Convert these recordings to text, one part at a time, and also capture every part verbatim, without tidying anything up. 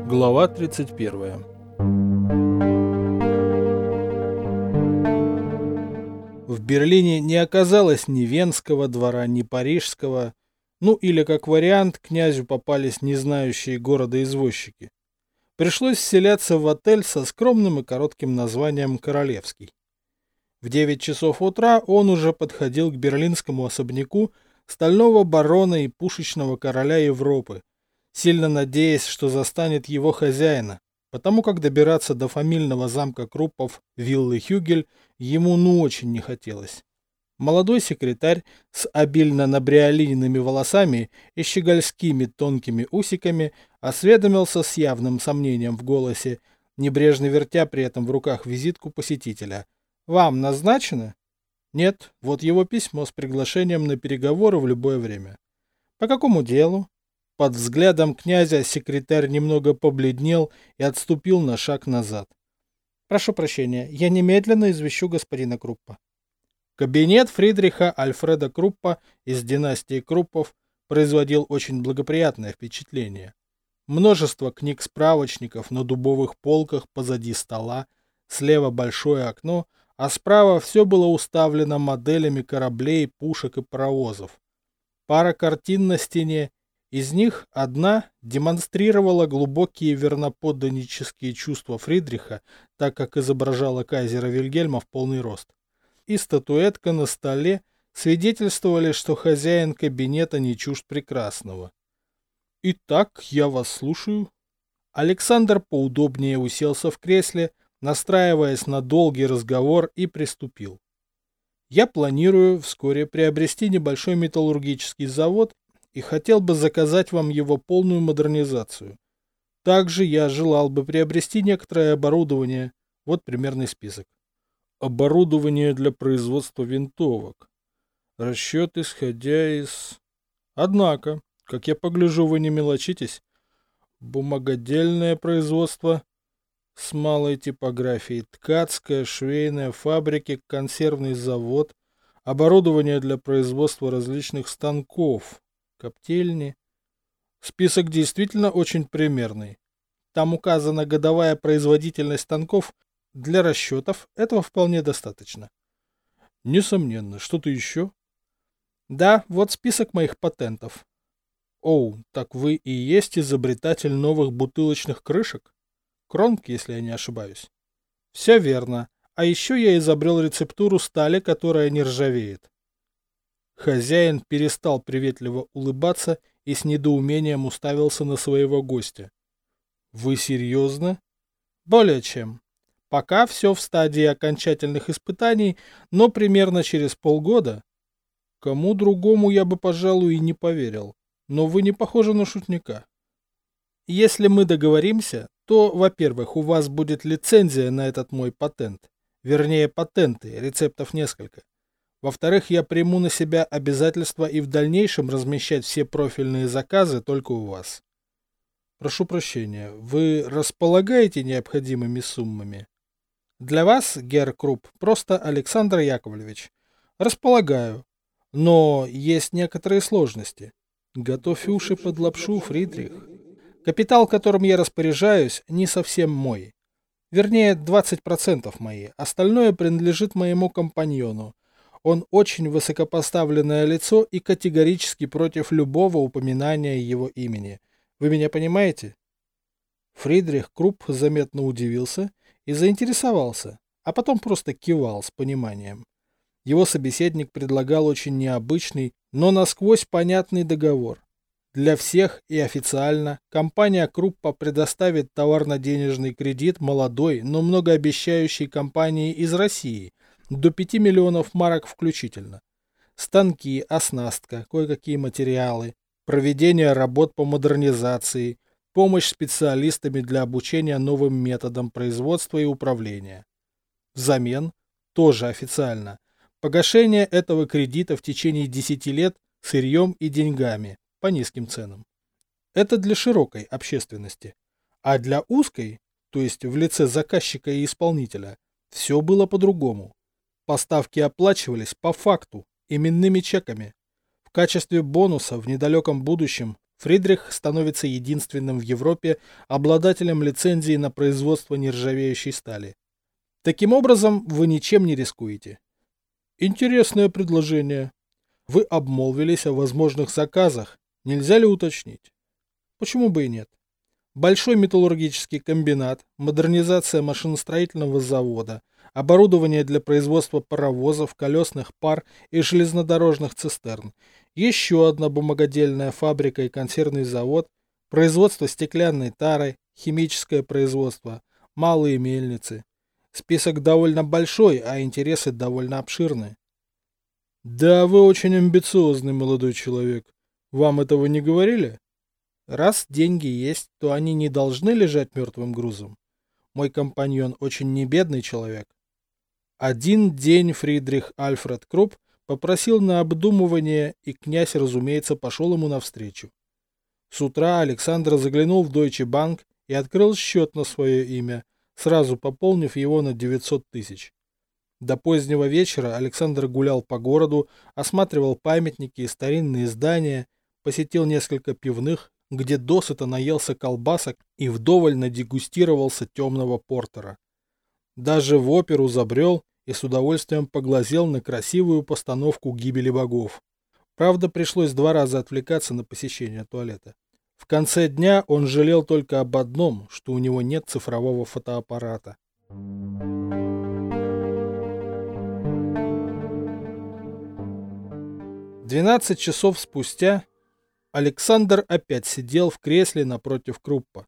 Глава тридцать первая. В Берлине не оказалось ни Венского двора, ни Парижского, ну или как вариант, князю попались не знающие города извозчики. Пришлось вселяться в отель со скромным и коротким названием «Королевский». В девять часов утра он уже подходил к берлинскому особняку стального барона и пушечного короля Европы, сильно надеясь, что застанет его хозяина, потому как добираться до фамильного замка Круппов виллы Хюгель ему ну очень не хотелось. Молодой секретарь с обильно набриолиненными волосами и щегольскими тонкими усиками осведомился с явным сомнением в голосе, небрежно вертя при этом в руках визитку посетителя. «Вам назначено?» «Нет, вот его письмо с приглашением на переговоры в любое время». «По какому делу?» Под взглядом князя секретарь немного побледнел и отступил на шаг назад. «Прошу прощения, я немедленно извещу господина Круппа». Кабинет Фридриха Альфреда Круппа из династии Круппов производил очень благоприятное впечатление. Множество книг-справочников на дубовых полках позади стола, слева большое окно, а справа все было уставлено моделями кораблей, пушек и паровозов. Пара картин на стене, из них одна демонстрировала глубокие верноподданнические чувства Фридриха, так как изображала кайзера Вильгельма в полный рост. И статуэтка на столе свидетельствовали, что хозяин кабинета не чужд прекрасного. «Итак, я вас слушаю». Александр поудобнее уселся в кресле, настраиваясь на долгий разговор, и приступил. «Я планирую вскоре приобрести небольшой металлургический завод и хотел бы заказать вам его полную модернизацию. Также я желал бы приобрести некоторое оборудование. Вот примерный список. Оборудование для производства винтовок. Расчет, исходя из... Однако, как я погляжу, вы не мелочитесь. Бумагодельное производство с малой типографией, ткацкая, швейная, фабрики, консервный завод, оборудование для производства различных станков, коптильни. Список действительно очень примерный. Там указана годовая производительность станков. Для расчетов этого вполне достаточно. Несомненно. Что-то еще? Да, вот список моих патентов. Оу, так вы и есть изобретатель новых бутылочных крышек? Кронг, если я не ошибаюсь. Все верно. А еще я изобрел рецептуру стали, которая не ржавеет. Хозяин перестал приветливо улыбаться и с недоумением уставился на своего гостя. Вы серьезно? Более чем. Пока все в стадии окончательных испытаний, но примерно через полгода. Кому другому я бы, пожалуй, и не поверил. Но вы не похожи на шутника. Если мы договоримся, то, во-первых, у вас будет лицензия на этот мой патент. Вернее, патенты, рецептов несколько. Во-вторых, я приму на себя обязательство и в дальнейшем размещать все профильные заказы только у вас. Прошу прощения, вы располагаете необходимыми суммами? Для вас, герр Крупп, просто Александр Яковлевич. Располагаю. Но есть некоторые сложности. Готовь уши под лапшу, Фридрих. Капитал, которым я распоряжаюсь, не совсем мой. Вернее, двадцать процентов мои. Остальное принадлежит моему компаньону. Он очень высокопоставленное лицо и категорически против любого упоминания его имени. Вы меня понимаете? Фридрих Крупп заметно удивился и заинтересовался, а потом просто кивал с пониманием. Его собеседник предлагал очень необычный, но насквозь понятный договор. Для всех и официально компания Круппа предоставит товарно-денежный кредит молодой, но многообещающей компании из России до пяти миллионов марок включительно. Станки, оснастка, кое-какие материалы, проведение работ по модернизации, помощь специалистами для обучения новым методам производства и управления. Взамен, тоже официально, погашение этого кредита в течение десяти лет сырьем и деньгами по низким ценам. Это для широкой общественности. А для узкой, то есть в лице заказчика и исполнителя, все было по-другому. Поставки оплачивались по факту, именными чеками. В качестве бонуса в недалеком будущем Фридрих становится единственным в Европе обладателем лицензии на производство нержавеющей стали. Таким образом, вы ничем не рискуете. Интересное предложение. Вы обмолвились о возможных заказах. Нельзя ли уточнить? Почему бы и нет? Большой металлургический комбинат, модернизация машиностроительного завода, оборудование для производства паровозов, колесных пар и железнодорожных цистерн, еще одна бумагодельная фабрика и консервный завод, производство стеклянной тары, химическое производство, малые мельницы. Список довольно большой, а интересы довольно обширные. Да, вы очень амбициозный молодой человек. Вам этого не говорили? Раз деньги есть, то они не должны лежать мертвым грузом. Мой компаньон очень небедный человек. Один день Фридрих Альфред Крупп попросил на обдумывание, и князь, разумеется, пошел ему навстречу. С утра Александр заглянул в Deutsche Bank и открыл счет на свое имя, сразу пополнив его на девятьсот тысяч. До позднего вечера Александр гулял по городу, осматривал памятники и старинные здания, посетил несколько пивных, где досыта наелся колбасок и вдоволь надегустировался темного портера. Даже в оперу забрел и с удовольствием поглазел на красивую постановку «Гибели богов». Правда, пришлось два раза отвлекаться на посещение туалета. В конце дня он жалел только об одном, что у него нет цифрового фотоаппарата. Двенадцать часов спустя Александр опять сидел в кресле напротив Круппа.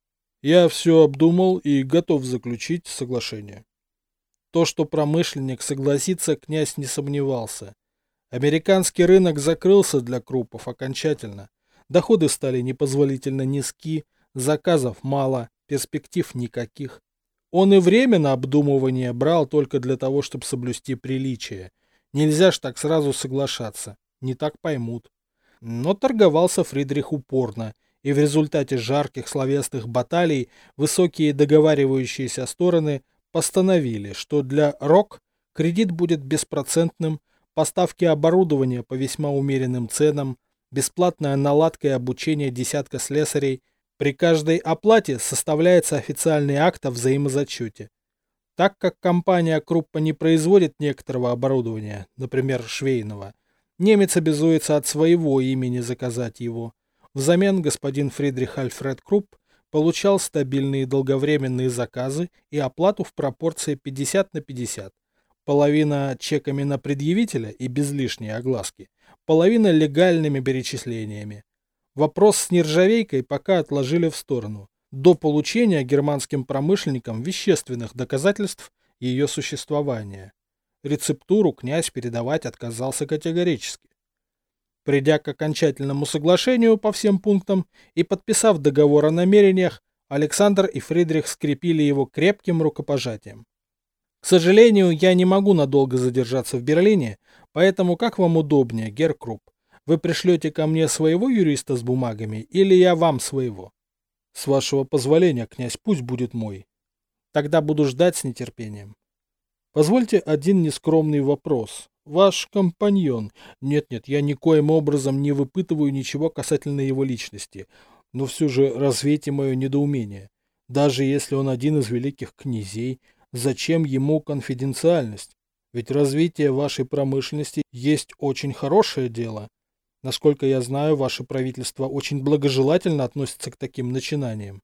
Я все обдумал и готов заключить соглашение. То, что промышленник согласится, князь не сомневался. Американский рынок закрылся для Круппов окончательно. Доходы стали непозволительно низки, заказов мало, перспектив никаких. Он и время на обдумывание брал только для того, чтобы соблюсти приличие. Нельзя ж так сразу соглашаться, не так поймут. Но торговался Фридрих упорно, и в результате жарких словесных баталий высокие договаривающиеся стороны постановили, что для РОК кредит будет беспроцентным, поставки оборудования по весьма умеренным ценам, бесплатная наладка и обучение десятка слесарей, при каждой оплате составляется официальный акт о взаимозачете. Так как компания Круппа не производит некоторого оборудования, например, швейного, немец обязуется от своего имени заказать его. Взамен господин Фридрих Альфред Крупп получал стабильные долговременные заказы и оплату в пропорции пятьдесят на пятьдесят. Половина чеками на предъявителя и без лишней огласки, половина легальными перечислениями. Вопрос с нержавейкой пока отложили в сторону, до получения германским промышленникам вещественных доказательств ее существования. Рецептуру князь передавать отказался категорически. Придя к окончательному соглашению по всем пунктам и подписав договор о намерениях, Александр и Фридрих скрепили его крепким рукопожатием. К сожалению, я не могу надолго задержаться в Берлине, поэтому как вам удобнее, герр Крупп? Вы пришлете ко мне своего юриста с бумагами или я вам своего? С вашего позволения, князь, пусть будет мой. Тогда буду ждать с нетерпением. Позвольте один нескромный вопрос. Ваш компаньон. Нет-нет, я никоим образом не выпытываю ничего касательно его личности, но все же развейте мое недоумение. Даже если он один из великих князей, зачем ему конфиденциальность? Ведь развитие вашей промышленности есть очень хорошее дело. Насколько я знаю, ваше правительство очень благожелательно относится к таким начинаниям.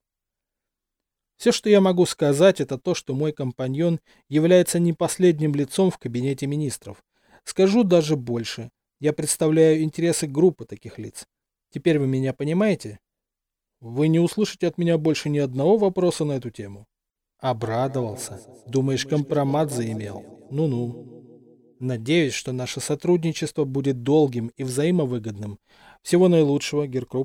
Все, что я могу сказать, это то, что мой компаньон является не последним лицом в кабинете министров. Скажу даже больше. Я представляю интересы группы таких лиц. Теперь вы меня понимаете? Вы не услышите от меня больше ни одного вопроса на эту тему. Обрадовался. Думаешь, компромат заимел? Ну-ну. Надеюсь, что наше сотрудничество будет долгим и взаимовыгодным. Всего наилучшего, герр Крупп.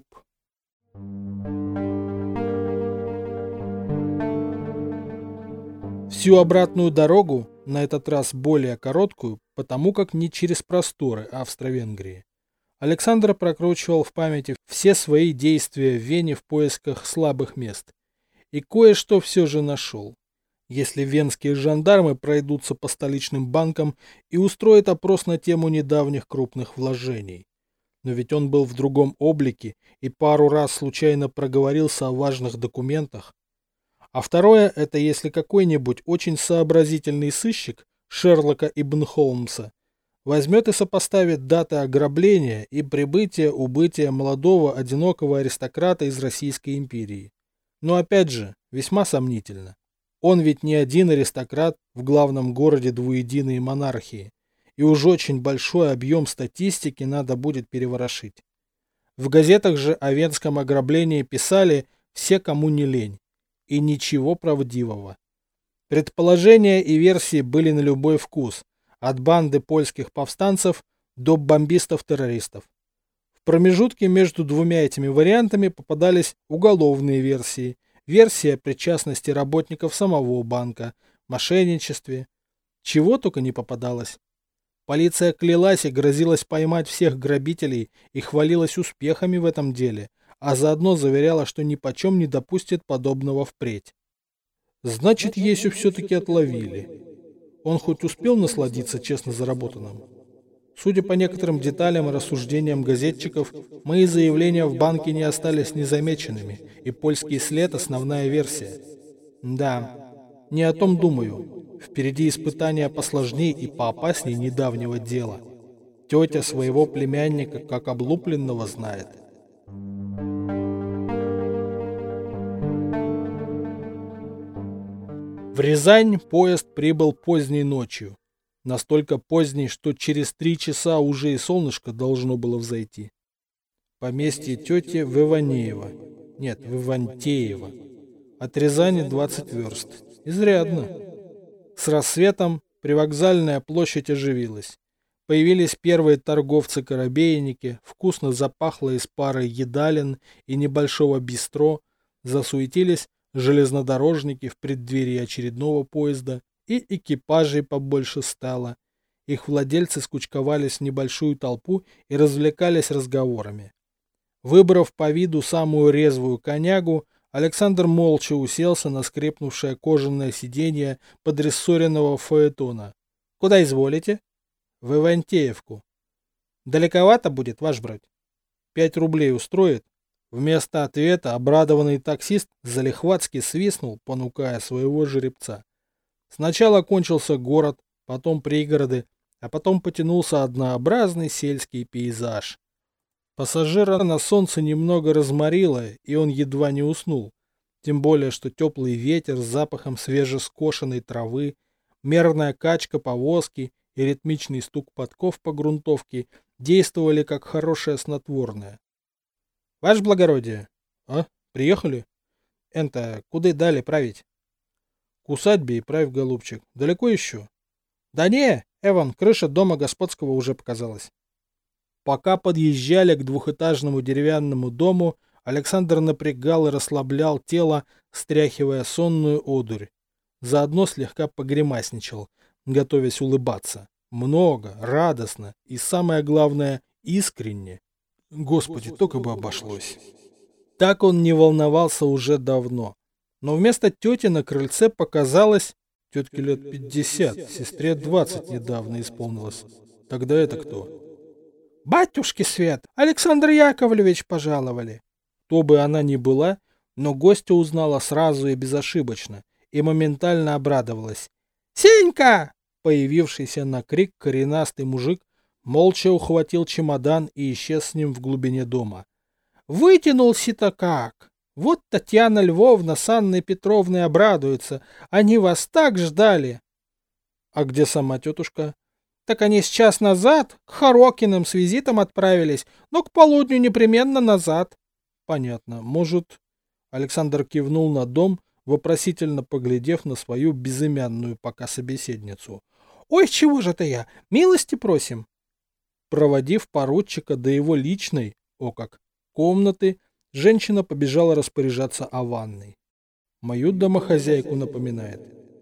Всю обратную дорогу, на этот раз более короткую, потому как не через просторы Австро-Венгрии, Александр прокручивал в памяти все свои действия в Вене в поисках слабых мест. И кое-что все же нашел. Если венские жандармы пройдутся по столичным банкам и устроят опрос на тему недавних крупных вложений. но ведь он был в другом облике и пару раз случайно проговорился о важных документах. А второе, это если какой-нибудь очень сообразительный сыщик Шерлока ибн Холмса возьмет и сопоставит даты ограбления и прибытия-убытия молодого одинокого аристократа из Российской империи. Но опять же, весьма сомнительно. Он ведь не один аристократ в главном городе двуединой монархии, и уж очень большой объем статистики надо будет переворошить. В газетах же о венском ограблении писали все, кому не лень, и ничего правдивого. Предположения и версии были на любой вкус, от банды польских повстанцев до бомбистов-террористов. В промежутке между двумя этими вариантами попадались уголовные версии, версия причастности работников самого банка, мошенничестве. Чего только не попадалось. Полиция клялась и грозилась поймать всех грабителей и хвалилась успехами в этом деле, а заодно заверяла, что нипочем не допустит подобного впредь. Значит, Есю все-таки отловили. Он хоть успел насладиться честно заработанным? Судя по некоторым деталям и рассуждениям газетчиков, мои заявления в банке не остались незамеченными, и польский след – основная версия. Да, не о том думаю. Впереди испытания посложнее и поопаснее недавнего дела. Тетя своего племянника как облупленного знает. В Рязань поезд прибыл поздней ночью. Настолько поздней, что через три часа уже и солнышко должно было взойти. Поместье тети в Иванеево. Нет, в Ивантеево. От Рязани двадцать верст. Изрядно. С рассветом привокзальная площадь оживилась. Появились первые торговцы-корабейники, вкусно запахло из пары едалин и небольшого бистро, засуетились железнодорожники в преддверии очередного поезда, и экипажей побольше стало. Их владельцы скучковались в небольшую толпу и развлекались разговорами. Выбрав по виду самую резвую конягу, Александр молча уселся на скрипнувшее кожаное сиденье подрессоренного фаэтона. — Куда изволите? — В Ивантеевку. — Далековато будет, ваш брать? — Пять рублей устроит? Вместо ответа обрадованный таксист залихватски свистнул, понукая своего жеребца. Сначала кончился город, потом пригороды, а потом потянулся однообразный сельский пейзаж. Пассажира на солнце немного разморило, и он едва не уснул. Тем более, что теплый ветер с запахом свежескошенной травы, мерная качка повозки и ритмичный стук подков по грунтовке действовали как хорошее снотворное. — Ваше благородие. — А, приехали? — Энто, куда дали править? — К усадьбе и правь, голубчик. Далеко еще? — Да не, Эван, крыша дома господского уже показалась. Пока подъезжали к двухэтажному деревянному дому, Александр напрягал и расслаблял тело, стряхивая сонную одурь. Заодно слегка погремасничал, готовясь улыбаться. Много, радостно и, самое главное, искренне. Господи, только бы обошлось. Так он не волновался уже давно. Но вместо тети на крыльце показалось... Тетке лет пятьдесят, сестре двадцать недавно исполнилось. Тогда это кто? Батюшки свет, Александр Яковлевич пожаловали. Кто бы она ни была, но гостя узнала сразу и безошибочно, и моментально обрадовалась. «Сенька!» Появившийся на крик коренастый мужик молча ухватил чемодан и исчез с ним в глубине дома. «Вытянулся-то как! Вот Татьяна Львовна с Анной Петровной обрадуются, они вас так ждали!» «А где сама тетушка?» «Так они с час назад к Хорокиным с визитом отправились, но к полудню непременно назад». «Понятно. Может...» Александр кивнул на дом, вопросительно поглядев на свою безымянную пока собеседницу. «Ой, чего же это я? Милости просим!» Проводив поручика до его личной, о как, комнаты, женщина побежала распоряжаться о ванной. Мою домохозяйку напоминает.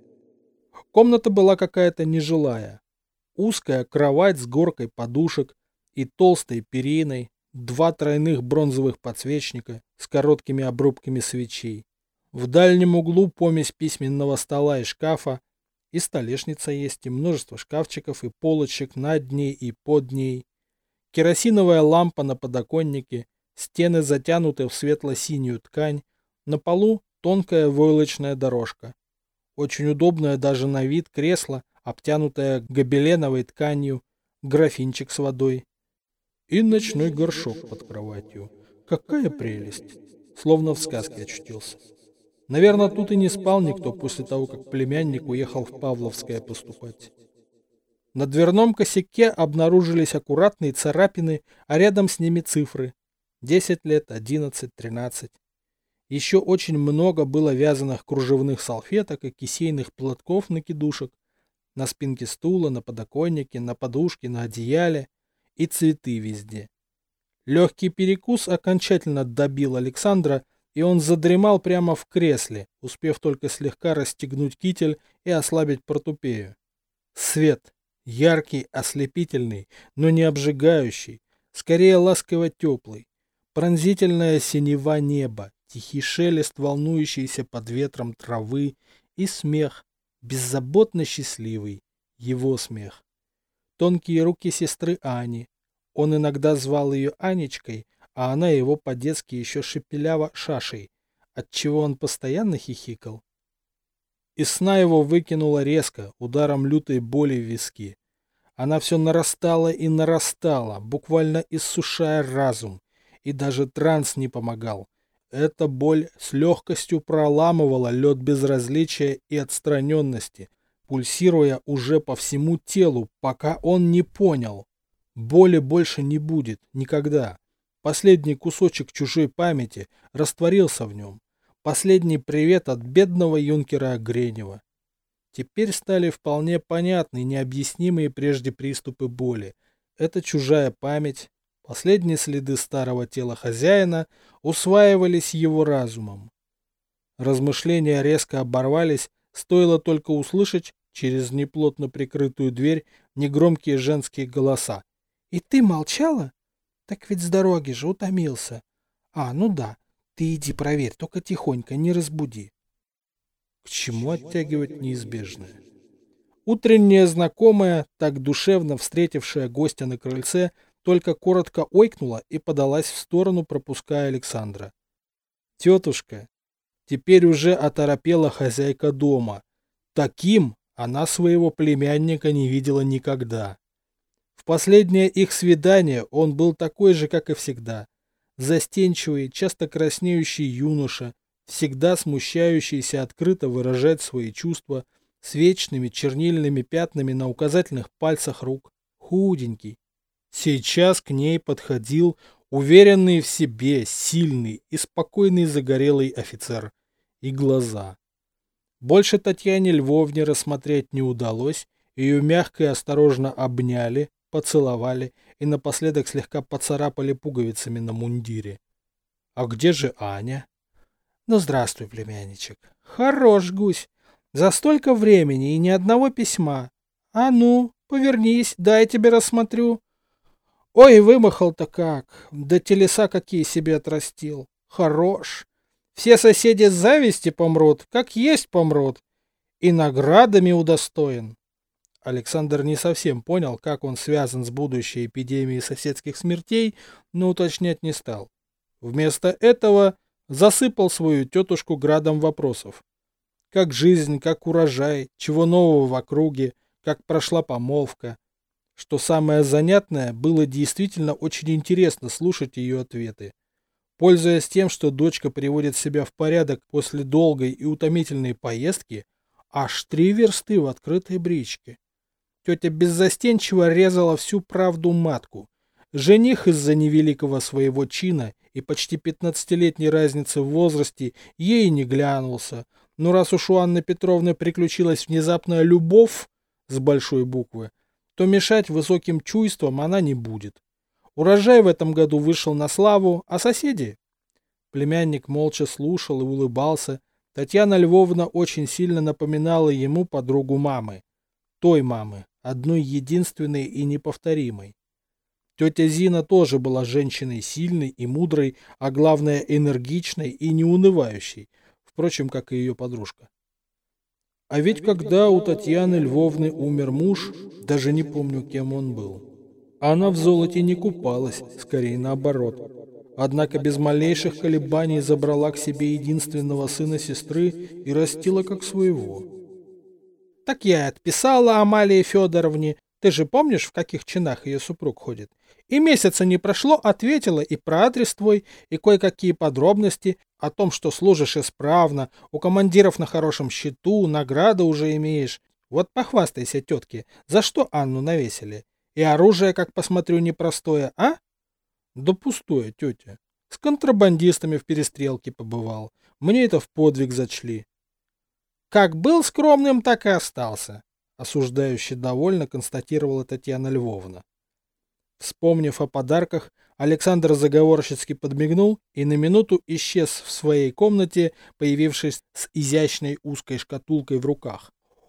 Комната была какая-то нежилая. Узкая кровать с горкой подушек и толстой периной, два тройных бронзовых подсвечника с короткими обрубками свечей. В дальнем углу помесь письменного стола и шкафа, и столешница есть, и множество шкафчиков и полочек над ней и под ней. керосиновая лампа на подоконнике, стены затянуты в светло-синюю ткань, на полу тонкая войлочная дорожка. Очень удобное даже на вид кресло, обтянутое гобеленовой тканью, графинчик с водой. И ночной горшок под кроватью. Какая прелесть! Словно в сказке очутился. Наверное, тут и не спал никто после того, как племянник уехал в Павловское поступать. На дверном косяке обнаружились аккуратные царапины, а рядом с ними цифры. десять лет, одиннадцать, тринадцать. Еще очень много было вязаных кружевных салфеток и кисейных платков-накидушек. На спинке стула, на подоконнике, на подушке, на одеяле. И цветы везде. Легкий перекус окончательно добил Александра, и он задремал прямо в кресле, успев только слегка расстегнуть китель и ослабить портупею. Свет. Яркий, ослепительный, но не обжигающий, скорее ласково теплый. Пронзительная синева неба, тихий шелест, волнующийся под ветром травы, и смех, беззаботно счастливый, его смех. Тонкие руки сестры Ани. Он иногда звал ее Анечкой, а она его по-детски еще шепелява Шашей, отчего он постоянно хихикал. Из сна его выкинуло резко, ударом лютой боли в виски. Она все нарастала и нарастала, буквально иссушая разум, и даже транс не помогал. Эта боль с легкостью проламывала лед безразличия и отстраненности, пульсируя уже по всему телу, пока он не понял. Боли больше не будет, никогда. Последний кусочек чужой памяти растворился в нем. Последний привет от бедного юнкера Гренева. Теперь стали вполне понятны необъяснимые прежде приступы боли. Это чужая память, последние следы старого тела хозяина усваивались его разумом. Размышления резко оборвались, стоило только услышать через неплотно прикрытую дверь негромкие женские голоса. «И ты молчала? Так ведь с дороги же утомился. А, ну да, ты иди проверь, только тихонько, не разбуди». К чему оттягивать неизбежное? Утренняя знакомая, так душевно встретившая гостя на крыльце, только коротко ойкнула и подалась в сторону, пропуская Александра. Тетушка, теперь уже оторопела хозяйка дома. Таким она своего племянника не видела никогда. В последнее их свидание он был такой же, как и всегда. Застенчивый, часто краснеющий юноша, всегда смущающийся открыто выражать свои чувства, с вечными чернильными пятнами на указательных пальцах рук, худенький. Сейчас к ней подходил уверенный в себе, сильный и спокойный загорелый офицер. И глаза. Больше Татьяне Львовне рассмотреть не удалось, ее мягко и осторожно обняли, поцеловали и напоследок слегка поцарапали пуговицами на мундире. А где же Аня? Ну, здравствуй, племянничек. Хорош гусь. За столько времени и ни одного письма. А ну, повернись, дай я тебе рассмотрю. Ой, вымахал-то как. Да телеса какие себе отрастил. Хорош. Все соседи с зависти помрут, как есть помрут. И наградами удостоен. Александр не совсем понял, как он связан с будущей эпидемией соседских смертей, но уточнять не стал. Вместо этого засыпал свою тетушку градом вопросов. Как жизнь, как урожай, чего нового в округе, как прошла помолвка. Что самое занятное, было действительно очень интересно слушать ее ответы. Пользуясь тем, что дочка приводит себя в порядок после долгой и утомительной поездки, аж три версты в открытой бричке. Тетя беззастенчиво резала всю правду матку. Жених из-за невеликого своего чина и почти пятнадцатилетней разницы в возрасте ей не глянулся. Но раз уж у Анны Петровны приключилась внезапная любовь с большой буквы, то мешать высоким чувствам она не будет. Урожай в этом году вышел на славу, а соседи? Племянник молча слушал и улыбался. Татьяна Львовна очень сильно напоминала ему подругу мамы. Той мамы, одной единственной и неповторимой. Тетя Зина тоже была женщиной сильной и мудрой, а главное энергичной и неунывающей, впрочем, как и ее подружка. А ведь когда у Татьяны Львовны умер муж, даже не помню, кем он был. Она в золоте не купалась, скорее наоборот. Однако без малейших колебаний забрала к себе единственного сына сестры и растила как своего. Так я и отписала Амалии Федоровне. Ты же помнишь, в каких чинах ее супруг ходит? И месяца не прошло, ответила и про адрес твой, и кое-какие подробности о том, что служишь исправно, у командиров на хорошем счету, награды уже имеешь. Вот похвастайся, тетке, за что Анну навесили? И оружие, как посмотрю, непростое, а? Да пустое, тетя. С контрабандистами в перестрелке побывал. Мне это в подвиг зачли. Как был скромным, так и остался, осуждающе довольно констатировала Татьяна Львовна. Вспомнив о подарках, Александр заговорщицки подмигнул и на минуту исчез в своей комнате, появившись с изящной узкой шкатулкой в руках.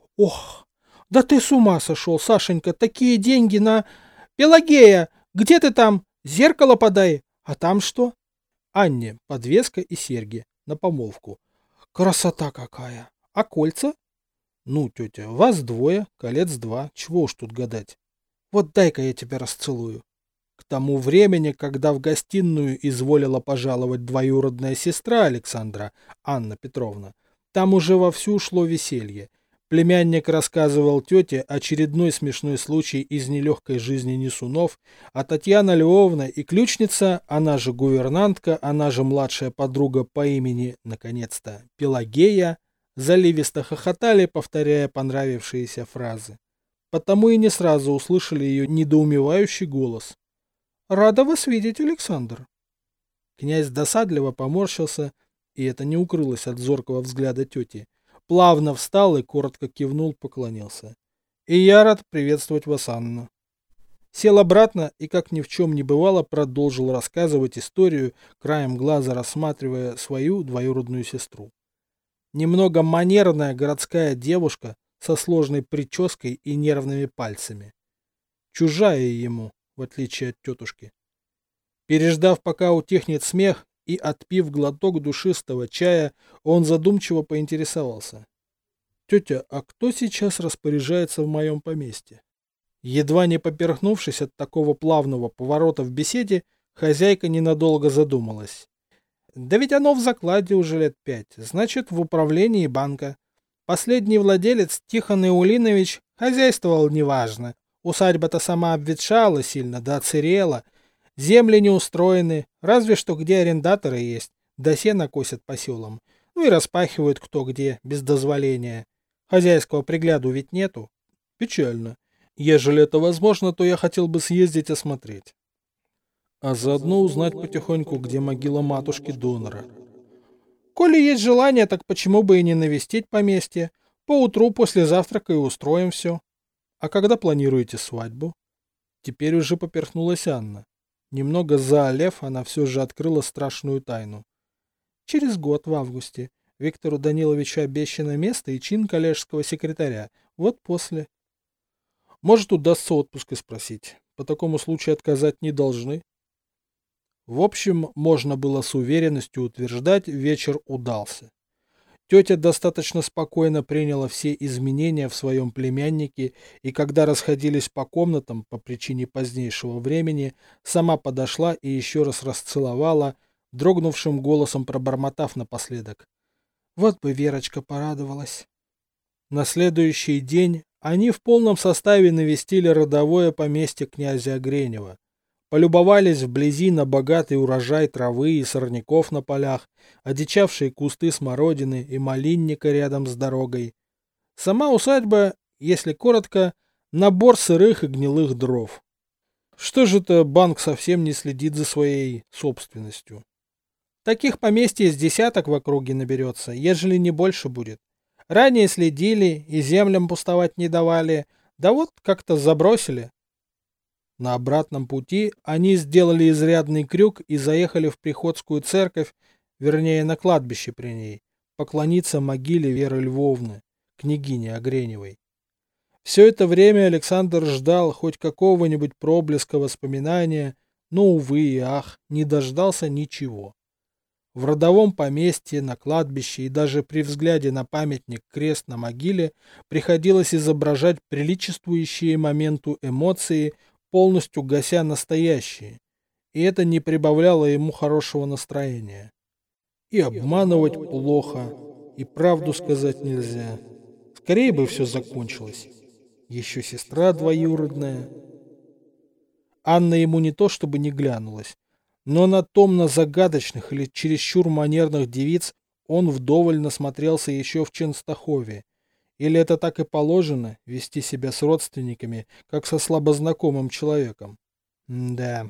Ох, да ты с ума сошел, Сашенька, такие деньги на... Пелагея, где ты там? Зеркало подай. А там что? Анне подвеска и серьги на помолвку. Красота какая! А кольца? Ну, тетя, вас двое, колец два, чего уж тут гадать. Вот дай-ка я тебя расцелую. К тому времени, когда в гостиную изволила пожаловать двоюродная сестра Александра, Анна Петровна, там уже вовсю шло веселье. Племянник рассказывал тете очередной смешной случай из нелегкой жизни Несунов, а Татьяна Львовна и ключница, она же гувернантка, она же младшая подруга по имени, наконец-то, Пелагея, заливисто хохотали, повторяя понравившиеся фразы. Потому и не сразу услышали ее недоумевающий голос. «Рада вас видеть, Александр!» Князь досадливо поморщился, и это не укрылось от зоркого взгляда тети. Плавно встал и коротко кивнул, поклонился. «И я рад приветствовать вас, Анна». Сел обратно и, как ни в чем не бывало, продолжил рассказывать историю, краем глаза рассматривая свою двоюродную сестру. Немного манерная городская девушка со сложной прической и нервными пальцами. Чужая ему, в отличие от тетушки. Переждав, пока утихнет смех, и отпив глоток душистого чая, он задумчиво поинтересовался. «Тетя, а кто сейчас распоряжается в моем поместье?» Едва не поперхнувшись от такого плавного поворота в беседе, хозяйка ненадолго задумалась. «Да ведь оно в закладе уже лет пять, значит, в управлении банка. Последний владелец, Тихон Иулинович, хозяйствовал неважно. Усадьба-то сама обветшала сильно, да оцерела. Земли не устроены, разве что где арендаторы есть, да сено косят по селам. Ну и распахивают кто где, без дозволения. Хозяйского пригляду ведь нету. Печально. Ежели это возможно, то я хотел бы съездить осмотреть. А заодно узнать потихоньку, где могила матушки-донора. Коли есть желание, так почему бы и не навестить поместье? Поутру после завтрака и устроим все. А когда планируете свадьбу? Теперь уже поперхнулась Анна. Немного заолев, она все же открыла страшную тайну. Через год, в августе, Виктору Даниловичу обещано место и чин коллежского секретаря. Вот после. Может, удастся отпуск и спросить. По такому случаю отказать не должны. В общем, можно было с уверенностью утверждать, вечер удался. Тетя достаточно спокойно приняла все изменения в своем племяннике, и когда расходились по комнатам по причине позднейшего времени, сама подошла и еще раз расцеловала, дрогнувшим голосом пробормотав напоследок. Вот бы Верочка порадовалась. На следующий день они в полном составе навестили родовое поместье князя Огренева. Полюбовались вблизи на богатый урожай травы и сорняков на полях, одичавшие кусты смородины и малинника рядом с дорогой. Сама усадьба, если коротко, набор сырых и гнилых дров. Что же это банк совсем не следит за своей собственностью? Таких поместьй с десяток в округе наберется, ежели не больше будет. Ранее следили и землям пустовать не давали, да вот как-то забросили. На обратном пути они сделали изрядный крюк и заехали в приходскую церковь, вернее на кладбище при ней, поклониться могиле Веры Львовны, княгини Огреневой. Все это время Александр ждал хоть какого-нибудь проблеска воспоминания, но, увы и ах, не дождался ничего. В родовом поместье, на кладбище и даже при взгляде на памятник крест на могиле приходилось изображать приличествующие моменту эмоции, полностью гася настоящие, и это не прибавляло ему хорошего настроения. И обманывать плохо, и правду сказать нельзя. Скорее бы все закончилось. Еще сестра двоюродная. Анна ему не то чтобы не глянулась, но на томно-загадочных или чересчур манерных девиц он вдоволь насмотрелся еще в Ченстахове. Или это так и положено, вести себя с родственниками, как со слабознакомым человеком? Да.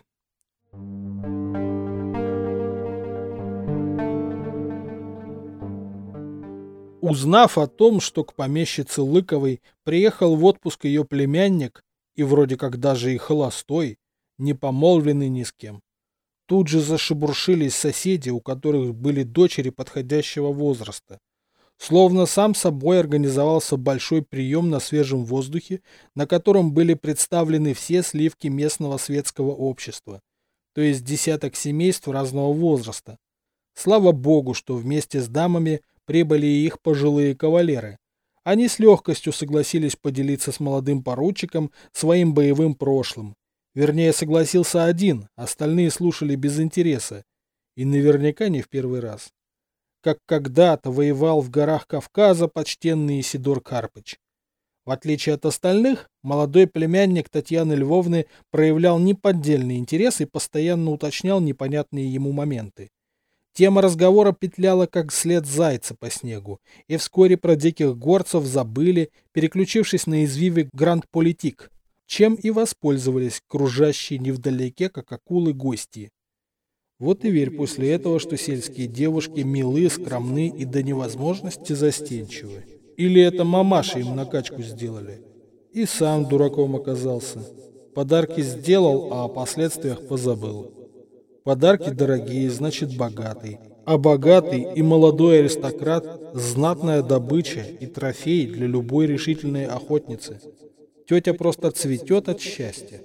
Узнав о том, что к помещице Лыковой приехал в отпуск ее племянник, и вроде как даже и холостой, не помолвленный ни с кем, тут же зашебуршились соседи, у которых были дочери подходящего возраста. Словно сам собой организовался большой прием на свежем воздухе, на котором были представлены все сливки местного светского общества, то есть десяток семейств разного возраста. Слава богу, что вместе с дамами прибыли и их пожилые кавалеры. Они с легкостью согласились поделиться с молодым поручиком своим боевым прошлым. Вернее, согласился один, остальные слушали без интереса. И наверняка не в первый раз. Как когда-то воевал в горах Кавказа почтенный Исидор Карпыч. В отличие от остальных, молодой племянник Татьяны Львовны проявлял неподдельный интерес и постоянно уточнял непонятные ему моменты. Тема разговора петляла как след зайца по снегу, и вскоре про диких горцев забыли, переключившись на извивы гранд-политик, чем и воспользовались кружащие невдалеке, как акулы, гости. Вот и верь после этого, что сельские девушки милы, скромны и до невозможности застенчивы. Или это мамаши им накачку сделали. И сам дураком оказался. Подарки сделал, а о последствиях позабыл. Подарки дорогие, значит богатый. А богатый и молодой аристократ – знатная добыча и трофей для любой решительной охотницы. Тетя просто цветет от счастья.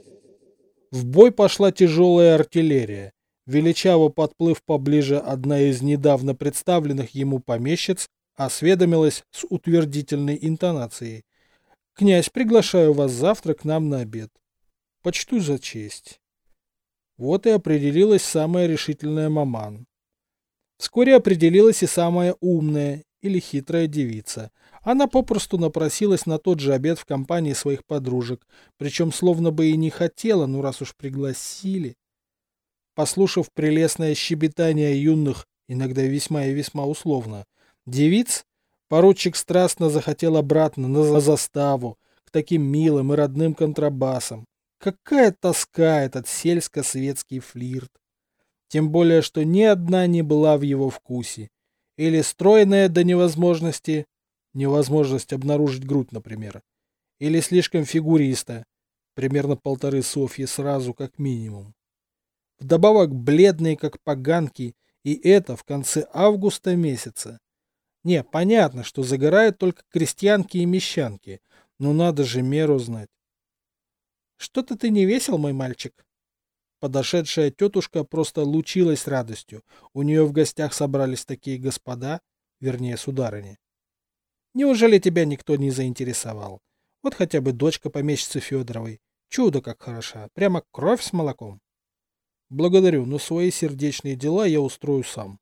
В бой пошла тяжелая артиллерия. Величаво подплыв поближе, одна из недавно представленных ему помещиц осведомилась с утвердительной интонацией. «Князь, приглашаю вас завтра к нам на обед. Почту за честь». Вот и определилась самая решительная маман. Вскоре определилась и самая умная или хитрая девица. Она попросту напросилась на тот же обед в компании своих подружек, причем словно бы и не хотела, ну раз уж пригласили. Послушав прелестное щебетание юных, иногда весьма и весьма условно, девиц, поручик страстно захотел обратно на заставу, к таким милым и родным контрабасам. Какая тоска этот сельско-светский флирт! Тем более, что ни одна не была в его вкусе. Или стройная до невозможности, невозможность обнаружить грудь, например, или слишком фигуриста, примерно полторы Софьи сразу как минимум. Вдобавок бледные, как поганки, и это в конце августа месяца. Не, понятно, что загорают только крестьянки и мещанки, но надо же меру знать. Что-то ты не весел, мой мальчик? Подошедшая тетушка просто лучилась радостью. У нее в гостях собрались такие господа, вернее, сударыни. Неужели тебя никто не заинтересовал? Вот хотя бы дочка помещицы Федоровой. Чудо как хороша, прямо кровь с молоком. Благодарю, но свои сердечные дела я устрою сам.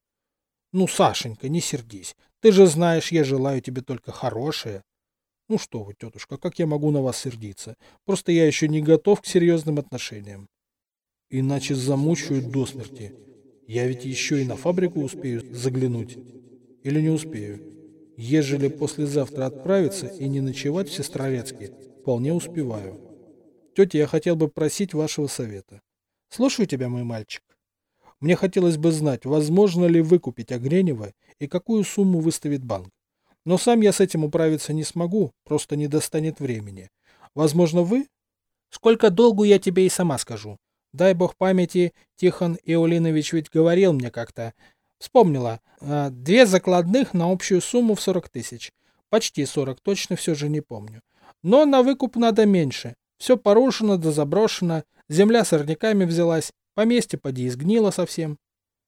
Ну, Сашенька, не сердись. Ты же знаешь, я желаю тебе только хорошее. Ну что вы, тетушка, как я могу на вас сердиться? Просто я еще не готов к серьезным отношениям. Иначе замучают до смерти. Я ведь еще и на фабрику успею заглянуть. Или не успею. Ежели послезавтра отправиться и не ночевать в Сестрорецке, вполне успеваю. Тетя, я хотел бы просить вашего совета. Слушаю тебя, мой мальчик. Мне хотелось бы знать, возможно ли выкупить Огренева и какую сумму выставит банк. Но сам я с этим управиться не смогу, просто не достанет времени. Возможно, вы? Сколько долгу я тебе и сама скажу. Дай бог памяти, Тихон Иолинович ведь говорил мне как-то. Вспомнила. Две закладных на общую сумму в сорок тысяч. Почти сорок, точно все же не помню. Но на выкуп надо меньше. Все порушено да заброшено, земля сорняками взялась, поместье поди изгнило совсем.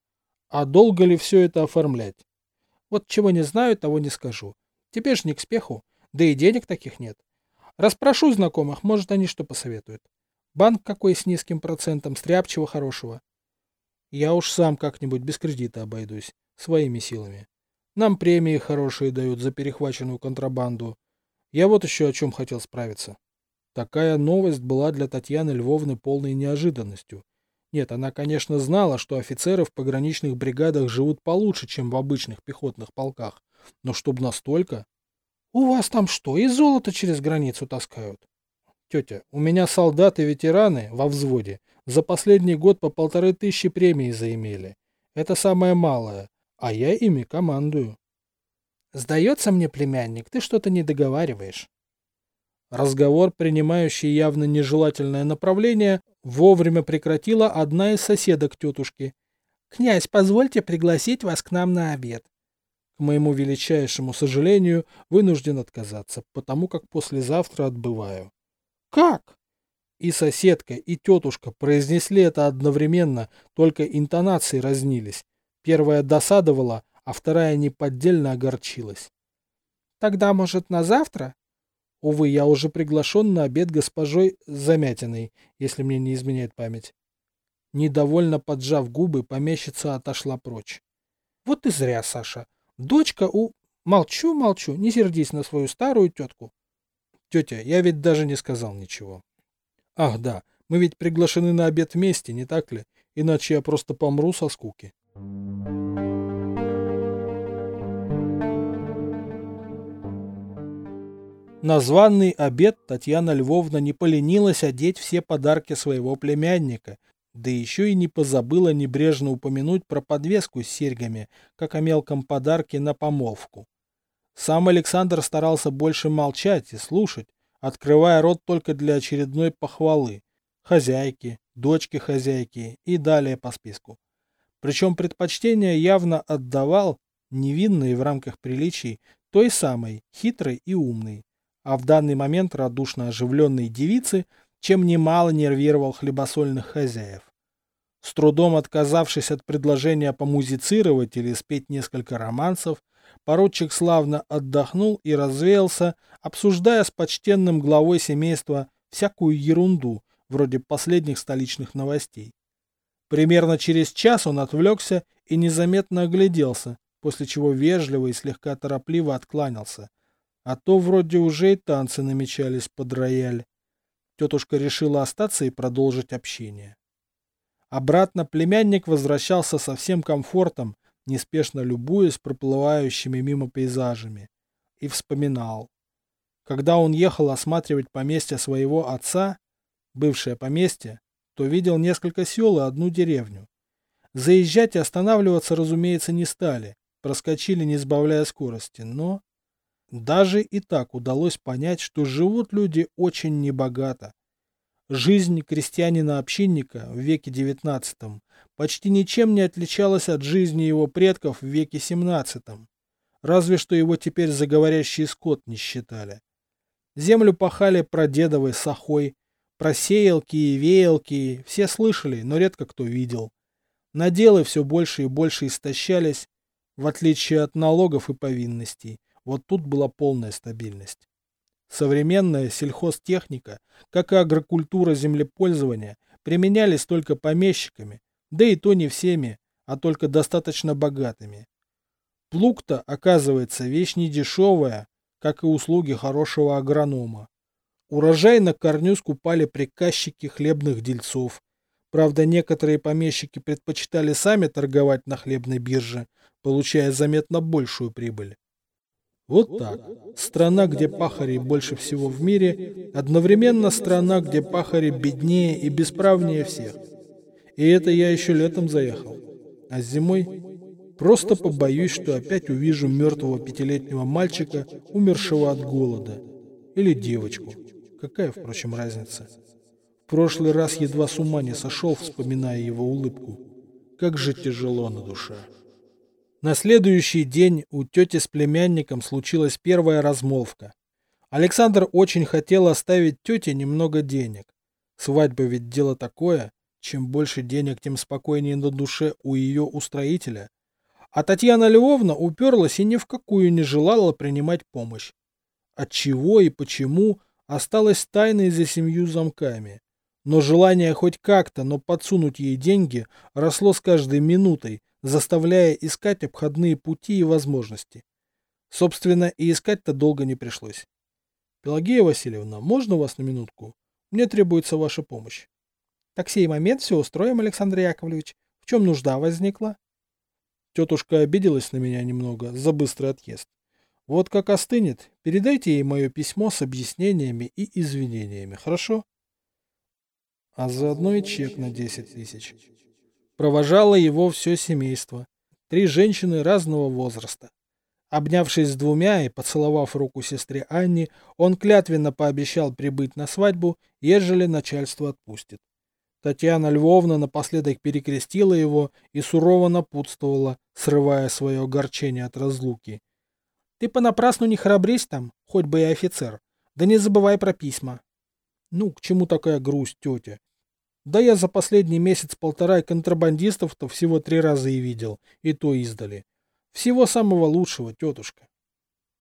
А долго ли все это оформлять? Вот чего не знаю, того не скажу. Тебе ж не к спеху, да и денег таких нет. Расспрошу знакомых, может, они что посоветуют. Банк какой с низким процентом, стряпчего хорошего. Я уж сам как-нибудь без кредита обойдусь, своими силами. Нам премии хорошие дают за перехваченную контрабанду. Я вот еще о чем хотел справиться. Такая новость была для Татьяны Львовны полной неожиданностью. Нет, она, конечно, знала, что офицеры в пограничных бригадах живут получше, чем в обычных пехотных полках. Но чтоб настолько... У вас там что, и золото через границу таскают? Тетя, у меня солдаты-ветераны во взводе за последний год по полторы тысячи премии заимели. Это самое малое, а я ими командую. Сдается мне, племянник, ты что-то не договариваешь. Разговор, принимающий явно нежелательное направление, вовремя прекратила одна из соседок тетушки. «Князь, позвольте пригласить вас к нам на обед». К моему величайшему сожалению, вынужден отказаться, потому как послезавтра отбываю. «Как?» И соседка, и тетушка произнесли это одновременно, только интонации разнились. Первая досадовала, а вторая неподдельно огорчилась. «Тогда, может, на завтра?» Увы, я уже приглашен на обед госпожой Замятиной, если мне не изменяет память. Недовольно поджав губы, помещица отошла прочь. Вот и зря, Саша. Дочка у... Молчу, молчу, не сердись на свою старую тетку. Тетя, я ведь даже не сказал ничего. Ах, да, мы ведь приглашены на обед вместе, не так ли? Иначе я просто помру со скуки. На званый обед Татьяна Львовна не поленилась одеть все подарки своего племянника, да еще и не позабыла небрежно упомянуть про подвеску с серьгами, как о мелком подарке на помолвку. Сам Александр старался больше молчать и слушать, открывая рот только для очередной похвалы. Хозяйки, дочки хозяйки и далее по списку. Причем предпочтение явно отдавал, невинной в рамках приличий, той самой, хитрой и умной, а в данный момент радушно оживленной девицы, чем немало нервировал хлебосольных хозяев. С трудом отказавшись от предложения помузицировать или спеть несколько романсов, поручик славно отдохнул и развеялся, обсуждая с почтенным главой семейства всякую ерунду, вроде последних столичных новостей. Примерно через час он отвлекся и незаметно огляделся, после чего вежливо и слегка торопливо откланялся. А то вроде уже и танцы намечались под рояль. Тетушка решила остаться и продолжить общение. Обратно племянник возвращался со всем комфортом, неспешно любуясь проплывающими мимо пейзажами. И вспоминал. Когда он ехал осматривать поместье своего отца, бывшее поместье, то видел несколько сел и одну деревню. Заезжать и останавливаться, разумеется, не стали, проскочили, не сбавляя скорости, но... Даже и так удалось понять, что живут люди очень небогато. Жизнь крестьянина-общинника в веке девятнадцатом почти ничем не отличалась от жизни его предков в веке семнадцатом. Разве что его теперь за говорящий скот не считали. Землю пахали прадедовой сахой, про сеялки и веялки все слышали, но редко кто видел. Наделы все больше и больше истощались, в отличие от налогов и повинностей. Вот тут была полная стабильность. Современная сельхозтехника, как и агрокультура землепользования, применялись только помещиками, да и то не всеми, а только достаточно богатыми. Плуг-то, оказывается, вещь недешевая, как и услуги хорошего агронома. Урожай на корню скупали приказчики хлебных дельцов. Правда, некоторые помещики предпочитали сами торговать на хлебной бирже, получая заметно большую прибыль. Вот так. Страна, где пахарей больше всего в мире, одновременно страна, где пахари беднее и бесправнее всех. И это я еще летом заехал. А зимой просто побоюсь, что опять увижу мертвого пятилетнего мальчика, умершего от голода. Или девочку. Какая, впрочем, разница? В прошлый раз едва с ума не сошел, вспоминая его улыбку. Как же тяжело на душе. На следующий день у тети с племянником случилась первая размолвка. Александр очень хотел оставить тете немного денег. Свадьба ведь дело такое, чем больше денег, тем спокойнее на душе у ее устроителя. А Татьяна Львовна уперлась и ни в какую не желала принимать помощь. Отчего и почему осталось тайной за семью замками. Но желание хоть как-то, но подсунуть ей деньги росло с каждой минутой, заставляя искать обходные пути и возможности. Собственно, и искать-то долго не пришлось. Пелагея Васильевна, можно вас на минутку? Мне требуется ваша помощь. Так сей момент все устроим, Александр Яковлевич. В чем нужда возникла? Тетушка обиделась на меня немного за быстрый отъезд. Вот как остынет, передайте ей мое письмо с объяснениями и извинениями, хорошо? А заодно и чек на десять тысяч. Провожало его все семейство. Три женщины разного возраста. Обнявшись с двумя и поцеловав руку сестре Анне, он клятвенно пообещал прибыть на свадьбу, ежели начальство отпустит. Татьяна Львовна напоследок перекрестила его и сурово напутствовала, срывая свое огорчение от разлуки. «Ты понапрасну не храбрись там, хоть бы и офицер. Да не забывай про письма». «Ну, к чему такая грусть, тетя? Да я за последний месяц-полтора контрабандистов-то всего три раза и видел, и то издали. Всего самого лучшего, тетушка».